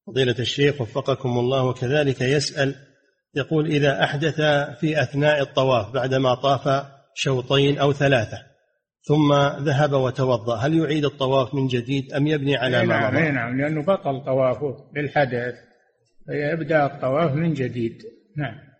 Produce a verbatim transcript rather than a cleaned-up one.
فضيلة الشيخ وفقكم الله، وكذلك يسأل يقول: إذا أحدث في أثناء الطواف بعدما طاف شوطين أو ثلاثة ثم ذهب وتوضأ، هل يعيد الطواف من جديد أم يبني على ما مضى؟ نعم نعم، لأنه بطل طوافه للحدث، فيبدأ الطواف من جديد. نعم.